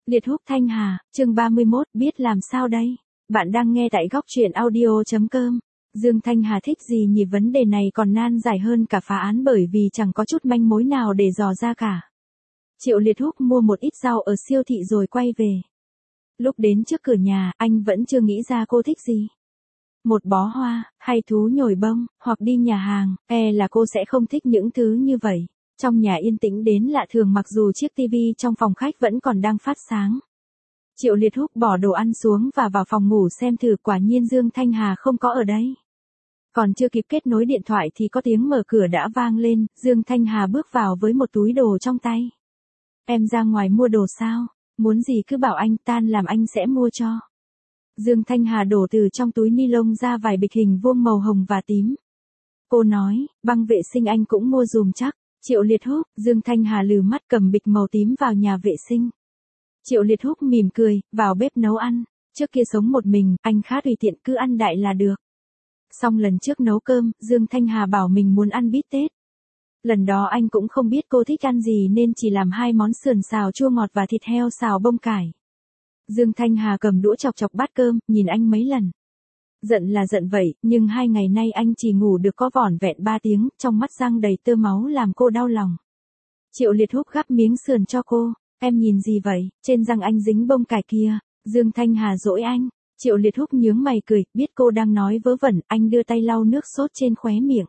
Liệt Húc Thanh Hà, chương 31, biết làm sao đây? Bạn đang nghe tại góc truyện audio.com. Dương Thanh Hà thích gì nhỉ? Vấn đề này còn nan giải hơn cả phá án bởi vì chẳng có chút manh mối nào để dò ra cả. Triệu Liệt Húc mua một ít rau ở siêu thị rồi quay về. Lúc đến trước cửa nhà, anh vẫn chưa nghĩ ra cô thích gì. Một bó hoa, hay thú nhồi bông, hoặc đi nhà hàng, là cô sẽ không thích những thứ như vậy. Trong nhà yên tĩnh đến lạ thường mặc dù chiếc tivi trong phòng khách vẫn còn đang phát sáng. Triệu Liệt Húc bỏ đồ ăn xuống và vào phòng ngủ xem thử, quả nhiên Dương Thanh Hà không có ở đấy. Còn chưa kịp kết nối điện thoại thì có tiếng mở cửa đã vang lên, Dương Thanh Hà bước vào với một túi đồ trong tay. Em ra ngoài mua đồ sao? Muốn gì cứ bảo anh, tan làm anh sẽ mua cho. Dương Thanh Hà đổ từ trong túi ni lông ra vài bịch hình vuông màu hồng và tím. Cô nói, băng vệ sinh anh cũng mua dùm chắc. Triệu Liệt Húc, Dương Thanh Hà lừ mắt cầm bịch màu tím vào nhà vệ sinh. Triệu Liệt Húc mỉm cười, vào bếp nấu ăn. Trước kia sống một mình, anh khá tùy tiện, cứ ăn đại là được. Xong lần trước nấu cơm, Dương Thanh Hà bảo mình muốn ăn bít tết. Lần đó anh cũng không biết cô thích ăn gì nên chỉ làm 2 món sườn xào chua ngọt và thịt heo xào bông cải. Dương Thanh Hà cầm đũa chọc chọc bát cơm, nhìn anh mấy lần. Giận là giận vậy, nhưng 2 ngày nay anh chỉ ngủ được có vỏn vẹn 3 tiếng, trong mắt răng đầy tơ máu làm cô đau lòng. Triệu Liệt Húc gắp miếng sườn cho cô, em nhìn gì vậy, trên răng anh dính bông cải kia. Dương Thanh Hà dỗi anh. Triệu Liệt Húc nhướng mày cười, biết cô đang nói vớ vẩn, anh đưa tay lau nước sốt trên khóe miệng.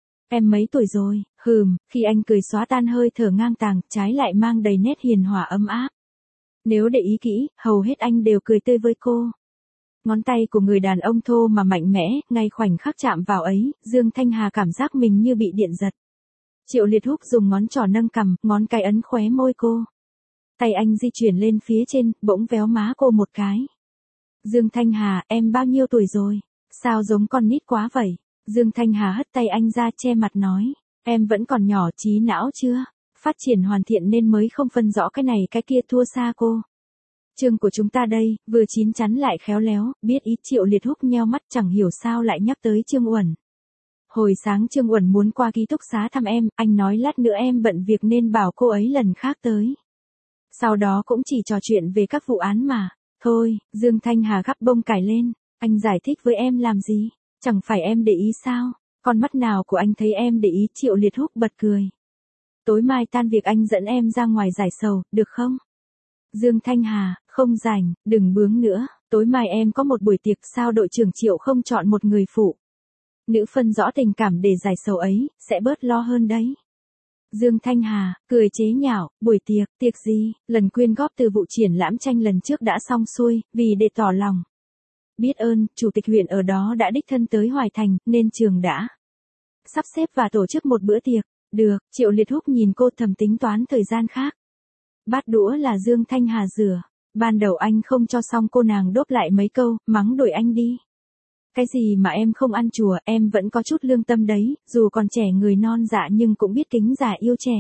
Em mấy tuổi rồi? Khi anh cười xóa tan hơi thở ngang tàng, trái lại mang đầy nét hiền hòa ấm áp. Nếu để ý kỹ, hầu hết anh đều cười tươi với cô. Ngón tay của người đàn ông thô mà mạnh mẽ, ngay khoảnh khắc chạm vào ấy, Dương Thanh Hà cảm giác mình như bị điện giật. Triệu Liệt Húc dùng ngón trỏ nâng cằm, ngón cái ấn khóe môi cô. Tay anh di chuyển lên phía trên, bỗng véo má cô một cái. Dương Thanh Hà, em bao nhiêu tuổi rồi? Sao giống con nít quá vậy? Dương Thanh Hà hất tay anh ra che mặt nói, em vẫn còn nhỏ, trí não chưa phát triển hoàn thiện nên mới không phân rõ cái này cái kia, thua xa cô. Chương của chúng ta đây, vừa chín chắn lại khéo léo, biết ý. Triệu Liệt Húc nheo mắt, chẳng hiểu sao lại nhắc tới Trương Uẩn. Hồi sáng Trương Uẩn muốn qua ký túc xá thăm em, anh nói lát nữa em bận việc nên bảo cô ấy lần khác tới. Sau đó cũng chỉ trò chuyện về các vụ án mà. Thôi, Dương Thanh Hà gắp bông cải lên, anh giải thích với em làm gì? Chẳng phải em để ý sao? Con mắt nào của anh thấy em để ý? Triệu Liệt Húc bật cười. Tối mai tan việc anh dẫn em ra ngoài giải sầu, được không? Dương Thanh Hà, không rảnh, đừng bướng nữa, tối mai em có một buổi tiệc, sao đội trưởng Triệu không chọn một người phụ nữ phân rõ tình cảm để giải sầu ấy, sẽ bớt lo hơn đấy. Dương Thanh Hà, cười chế nhạo, buổi tiệc gì, lần quyên góp từ vụ triển lãm tranh lần trước đã xong xuôi, vì để tỏ lòng biết ơn, chủ tịch huyện ở đó đã đích thân tới Hoài Thành, nên trường đã sắp xếp và tổ chức một bữa tiệc. Được, Triệu Liệt Húc nhìn cô thầm tính toán thời gian khác. Bát đũa là Dương Thanh Hà rửa. Ban đầu anh không cho xong cô nàng đốp lại mấy câu, mắng đuổi anh đi. Cái gì mà em không ăn chùa, em vẫn có chút lương tâm đấy, dù còn trẻ người non dạ nhưng cũng biết kính già yêu trẻ.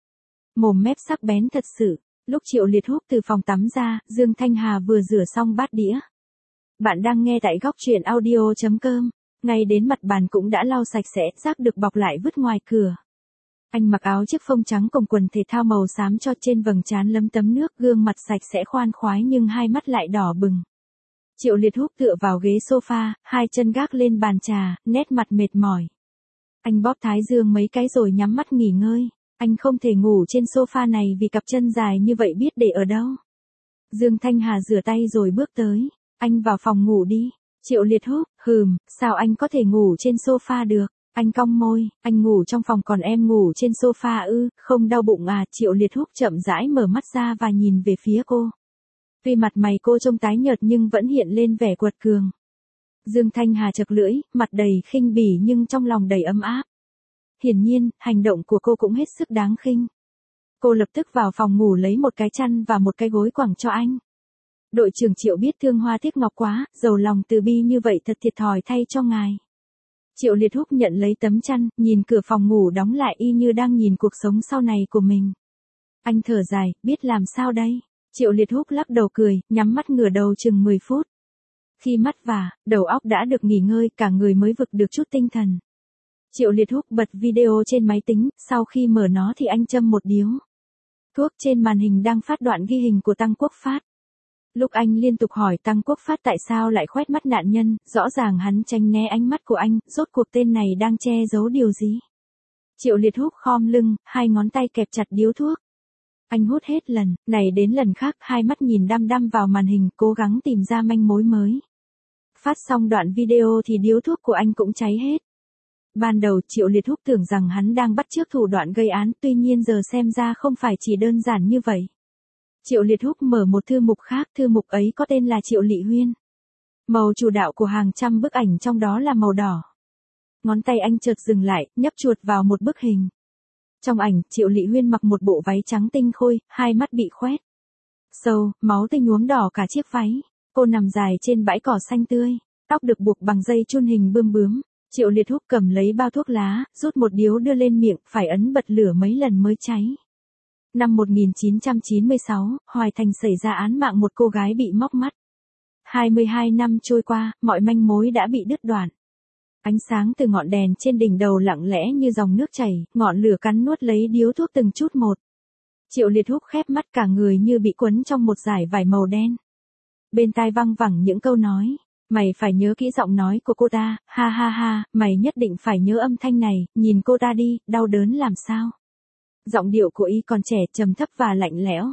Mồm mép sắc bén thật sự. Lúc Triệu Liệt Húc từ phòng tắm ra, Dương Thanh Hà vừa rửa xong bát đĩa. Bạn đang nghe tại góc truyện audio.com. Ngay đến mặt bàn cũng đã lau sạch sẽ, rác được bọc lại vứt ngoài cửa. Anh mặc áo chiếc phông trắng cùng quần thể thao màu xám cho trên vầng trán lấm tấm nước, gương mặt sạch sẽ khoan khoái nhưng hai mắt lại đỏ bừng. Triệu Liệt Húc tựa vào ghế sofa, hai chân gác lên bàn trà, nét mặt mệt mỏi. Anh bóp thái dương mấy cái rồi nhắm mắt nghỉ ngơi. Anh không thể ngủ trên sofa này vì cặp chân dài như vậy biết để ở đâu. Dương Thanh Hà rửa tay rồi bước tới. Anh vào phòng ngủ đi. Triệu Liệt Húc, sao anh có thể ngủ trên sofa được? Anh cong môi, anh ngủ trong phòng còn em ngủ trên sofa ư, không đau bụng à? Triệu Liệt Húc chậm rãi mở mắt ra và nhìn về phía cô. Tuy mặt mày cô trông tái nhợt nhưng vẫn hiện lên vẻ quật cường. Dương Thanh Hà chật lưỡi, mặt đầy khinh bỉ nhưng trong lòng đầy ấm áp. Hiển nhiên, hành động của cô cũng hết sức đáng khinh. Cô lập tức vào phòng ngủ lấy một cái chăn và một cái gối quẳng cho anh. Đội trưởng Triệu biết thương hoa tiếc ngọc quá, giàu lòng từ bi như vậy thật thiệt thòi thay cho ngài. Triệu Liệt Húc nhận lấy tấm chăn, nhìn cửa phòng ngủ đóng lại y như đang nhìn cuộc sống sau này của mình. Anh thở dài, biết làm sao đây? Triệu Liệt Húc lắc đầu cười, nhắm mắt ngửa đầu chừng 10 phút. Khi mắt và đầu óc đã được nghỉ ngơi, cả người mới vực được chút tinh thần. Triệu Liệt Húc bật video trên máy tính, sau khi mở nó thì anh châm một điếu thuốc. Trên màn hình đang phát đoạn ghi hình của Tăng Quốc Phát. Lúc anh liên tục hỏi Tăng Quốc Phát tại sao lại khoét mắt nạn nhân, rõ ràng hắn tránh né ánh mắt của anh, rốt cuộc tên này đang che giấu điều gì. Triệu Liệt Húc khom lưng, hai ngón tay kẹp chặt điếu thuốc. Anh hút hết lần, này đến lần khác, hai mắt nhìn đăm đăm vào màn hình, cố gắng tìm ra manh mối mới. Phát xong đoạn video thì điếu thuốc của anh cũng cháy hết. Ban đầu Triệu Liệt Húc tưởng rằng hắn đang bắt chước thủ đoạn gây án, tuy nhiên giờ xem ra không phải chỉ đơn giản như vậy. Triệu Liệt Húc mở một thư mục khác, thư mục ấy có tên là Triệu Lị Huyên. Màu chủ đạo của hàng trăm bức ảnh trong đó là màu đỏ. Ngón tay anh chợt dừng lại, nhấp chuột vào một bức hình. Trong ảnh, Triệu Lị Huyên mặc một bộ váy trắng tinh khôi, hai mắt bị khoét sâu, máu tươi nhuốm đỏ cả chiếc váy. Cô nằm dài trên bãi cỏ xanh tươi, tóc được buộc bằng dây chun hình bươm bướm. Triệu Liệt Húc cầm lấy bao thuốc lá, rút một điếu đưa lên miệng, phải ấn bật lửa mấy lần mới cháy. Năm 1996, Hoài Thành xảy ra án mạng một cô gái bị móc mắt. 22 năm trôi qua, mọi manh mối đã bị đứt đoạn. Ánh sáng từ ngọn đèn trên đỉnh đầu lặng lẽ như dòng nước chảy, ngọn lửa cắn nuốt lấy điếu thuốc từng chút một. Triệu Liệt Húc khép mắt, cả người như bị quấn trong một dải vải màu đen. Bên tai văng vẳng những câu nói. Mày phải nhớ kỹ giọng nói của cô ta, ha ha ha, mày nhất định phải nhớ âm thanh này, nhìn cô ta đi, đau đớn làm sao. Giọng điệu của y còn trẻ, trầm thấp và lạnh lẽo.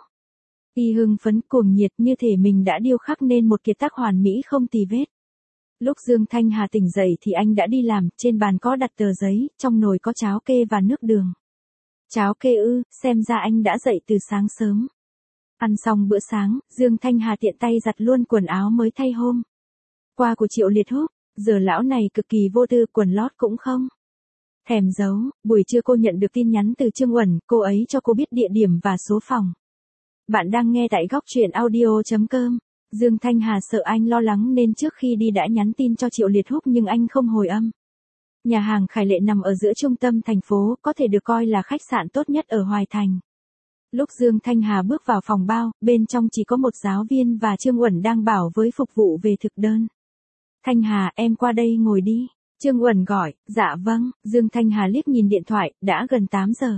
Y hưng phấn cuồng nhiệt như thể mình đã điêu khắc nên một kiệt tác hoàn mỹ không tì vết. Lúc Dương Thanh Hà tỉnh dậy thì anh đã đi làm, trên bàn có đặt tờ giấy, trong nồi có cháo kê và nước đường. Cháo kê ư, xem ra anh đã dậy từ sáng sớm. Ăn xong bữa sáng, Dương Thanh Hà tiện tay giặt luôn quần áo mới thay hôm qua của Triệu Liệt Húc, giờ lão này cực kỳ vô tư, quần lót cũng không thèm giấu. Buổi trưa cô nhận được tin nhắn từ Trương Uẩn, cô ấy cho cô biết địa điểm và số phòng. Bạn đang nghe tại góc truyện audio.com. Dương Thanh Hà sợ anh lo lắng nên trước khi đi đã nhắn tin cho Triệu Liệt Húc nhưng anh không hồi âm. Nhà hàng Khải Lệ nằm ở giữa trung tâm thành phố, có thể được coi là khách sạn tốt nhất ở Hoài Thành. Lúc Dương Thanh Hà bước vào phòng bao, bên trong chỉ có một giáo viên và Trương Uẩn đang bảo với phục vụ về thực đơn. Thanh Hà, em qua đây ngồi đi. Trương Uẩn gọi, dạ vâng. Dương Thanh Hà liếc nhìn điện thoại, đã gần 8 giờ.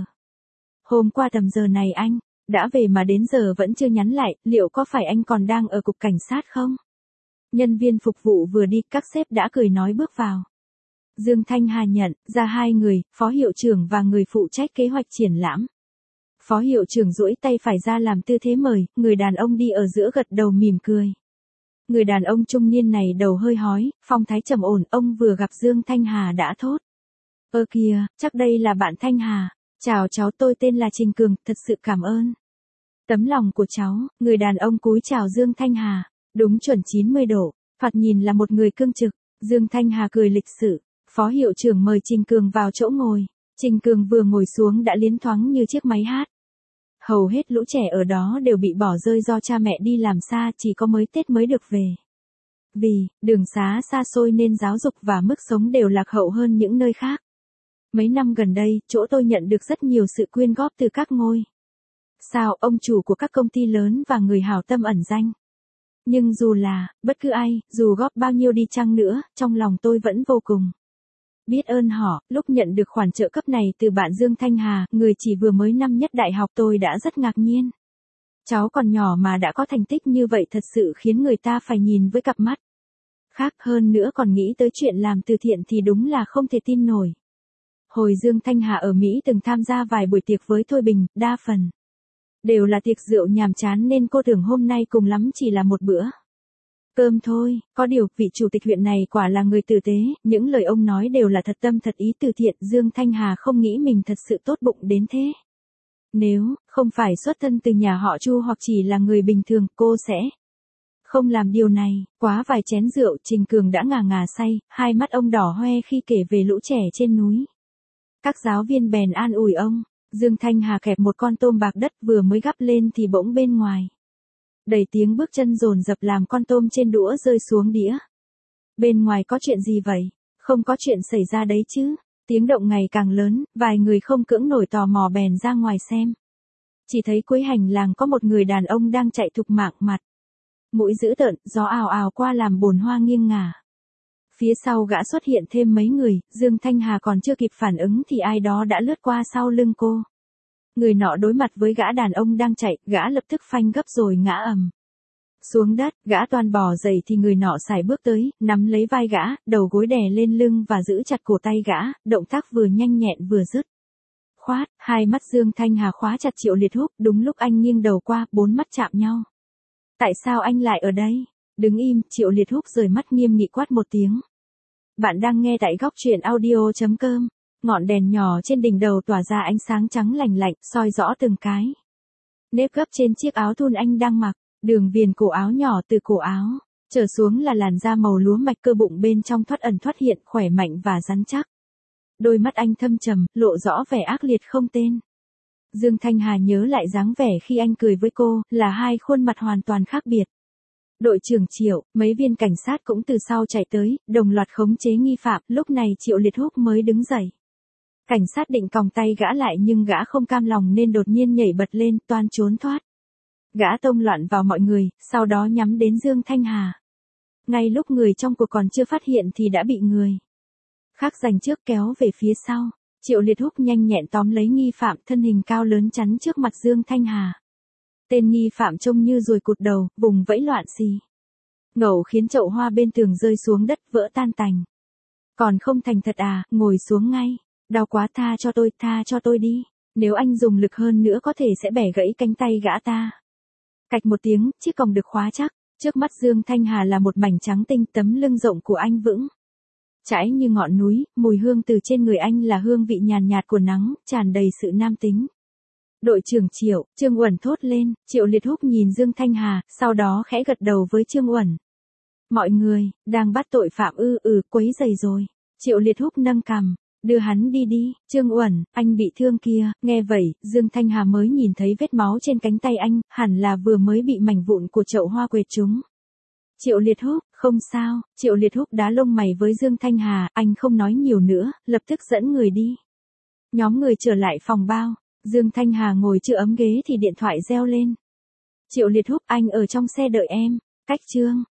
Hôm qua tầm giờ này anh đã về mà đến giờ vẫn chưa nhắn lại, liệu có phải anh còn đang ở cục cảnh sát không? Nhân viên phục vụ vừa đi, các sếp đã cười nói bước vào. Dương Thanh Hà nhận ra hai người, phó hiệu trưởng và người phụ trách kế hoạch triển lãm. Phó hiệu trưởng duỗi tay phải ra làm tư thế mời, người đàn ông đi ở giữa gật đầu mỉm cười. Người đàn ông trung niên này đầu hơi hói, phong thái trầm ổn, ông vừa gặp Dương Thanh Hà đã thốt. Ơ kìa, chắc đây là bạn Thanh Hà. Chào cháu, tôi tên là Trình Cường, thật sự cảm ơn tấm lòng của cháu. Người đàn ông cúi chào Dương Thanh Hà, đúng chuẩn 90 độ, thoạt nhìn là một người cương trực. Dương Thanh Hà cười lịch sự, phó hiệu trưởng mời Trình Cường vào chỗ ngồi. Trình Cường vừa ngồi xuống đã liến thoáng như chiếc máy hát. Hầu hết lũ trẻ ở đó đều bị bỏ rơi do cha mẹ đi làm xa, chỉ có mới Tết mới được về. Vì đường xá xa xôi nên giáo dục và mức sống đều lạc hậu hơn những nơi khác. Mấy năm gần đây, chỗ tôi nhận được rất nhiều sự quyên góp từ các ngôi sao, ông chủ của các công ty lớn và người hảo tâm ẩn danh. Nhưng dù là bất cứ ai, dù góp bao nhiêu đi chăng nữa, trong lòng tôi vẫn vô cùng biết ơn họ. Lúc nhận được khoản trợ cấp này từ bạn Dương Thanh Hà, người chỉ vừa mới năm nhất đại học, tôi đã rất ngạc nhiên. Cháu còn nhỏ mà đã có thành tích như vậy thật sự khiến người ta phải nhìn với cặp mắt khác, hơn nữa còn nghĩ tới chuyện làm từ thiện thì đúng là không thể tin nổi. Hồi Dương Thanh Hà ở Mỹ từng tham gia vài buổi tiệc với Thôi Bình, đa phần đều là tiệc rượu nhàm chán nên cô tưởng hôm nay cùng lắm chỉ là một bữa cơm thôi. Có điều, vị chủ tịch huyện này quả là người tử tế, những lời ông nói đều là thật tâm thật ý từ thiện. Dương Thanh Hà không nghĩ mình thật sự tốt bụng đến thế. Nếu không phải xuất thân từ nhà họ Chu hoặc chỉ là người bình thường, cô sẽ không làm điều này. Quá vài chén rượu, Trình Cường đã ngà ngà say, hai mắt ông đỏ hoe khi kể về lũ trẻ trên núi. Các giáo viên bèn an ủi ông. Dương Thanh Hà kẹp một con tôm bạc đất vừa mới gắp lên thì bỗng bên ngoài đầy tiếng bước chân dồn dập làm con tôm trên đũa rơi xuống đĩa. Bên ngoài có chuyện gì vậy? Không có chuyện xảy ra đấy chứ? Tiếng động ngày càng lớn, vài người không cưỡng nổi tò mò bèn ra ngoài xem. Chỉ thấy cuối hành lang có một người đàn ông đang chạy thục mạng, mặt mũi dữ tợn, gió ào ào qua làm bồn hoa nghiêng ngả. Phía sau gã xuất hiện thêm mấy người, Dương Thanh Hà còn chưa kịp phản ứng thì ai đó đã lướt qua sau lưng cô. Người nọ đối mặt với gã đàn ông đang chạy, gã lập tức phanh gấp rồi ngã ầm Xuống đất, gã toan bò dậy thì người nọ sải bước tới, nắm lấy vai gã, đầu gối đè lên lưng và giữ chặt cổ tay gã, động tác vừa nhanh nhẹn vừa dứt khoát, hai mắt Dương Thanh Hà khóa chặt Triệu Liệt Húc, đúng lúc anh nghiêng đầu qua, bốn mắt chạm nhau. Tại sao anh lại ở đây? Đứng im, Triệu Liệt Húc rời mắt nghiêm nghị quát một tiếng. Bạn đang nghe tại góc truyện audio.com. Ngọn đèn nhỏ trên đỉnh đầu tỏa ra ánh sáng trắng lành lạnh, soi rõ từng cái nếp gấp trên chiếc áo thun anh đang mặc. Đường viền cổ áo nhỏ từ cổ áo trở xuống là làn da màu lúa mạch, cơ bụng bên trong thoát ẩn thoát hiện, khỏe mạnh và rắn chắc. Đôi mắt anh thâm trầm, lộ rõ vẻ ác liệt không tên. Dương Thanh Hà nhớ lại dáng vẻ khi anh cười với cô, là hai khuôn mặt hoàn toàn khác biệt. Đội trưởng Triệu, mấy viên cảnh sát cũng từ sau chạy tới, đồng loạt khống chế nghi phạm, lúc này Triệu Liệt Húc mới đứng dậy. Cảnh sát định còng tay gã lại nhưng gã không cam lòng nên đột nhiên nhảy bật lên, toan trốn thoát. Gã tông loạn vào mọi người, sau đó nhắm đến Dương Thanh Hà. Ngay lúc người trong cuộc còn chưa phát hiện thì đã bị người khác giành trước kéo về phía sau. Triệu Liệt Húc nhanh nhẹn tóm lấy nghi phạm, thân hình cao lớn chắn trước mặt Dương Thanh Hà. Tên nghi phạm trông như ruồi cụt đầu, vùng vẫy loạn xì. Ngầu khiến chậu hoa bên tường rơi xuống đất vỡ tan tành. Còn không thành thật à, ngồi xuống ngay. Đau quá, tha cho tôi đi. Nếu anh dùng lực hơn nữa có thể sẽ bẻ gãy cánh tay gã ta. Cạch một tiếng, chiếc còng được khóa chắc. Trước mắt Dương Thanh Hà là một mảnh trắng tinh, tấm lưng rộng của anh vững chãi như ngọn núi, mùi hương từ trên người anh là hương vị nhàn nhạt của nắng, tràn đầy sự nam tính. Đội trưởng Triệu, Trương Uẩn thốt lên. Triệu Liệt Húc nhìn Dương Thanh Hà, sau đó khẽ gật đầu với Trương Uẩn. Mọi người, đang bắt tội phạm quấy rầy rồi. Triệu Liệt Húc nâng cằm. Đưa hắn đi. Trương Uẩn, anh bị thương kia. Nghe vậy, Dương Thanh Hà mới nhìn thấy vết máu trên cánh tay anh, hẳn là vừa mới bị mảnh vụn của chậu hoa quệt trúng. Triệu Liệt Húc, không sao. Triệu Liệt Húc đá lông mày với Dương Thanh Hà, anh không nói nhiều nữa, lập tức dẫn người đi. Nhóm người trở lại phòng bao, Dương Thanh Hà ngồi chưa ấm ghế thì điện thoại reo lên. Triệu Liệt Húc, anh ở trong xe đợi em. Cách Trương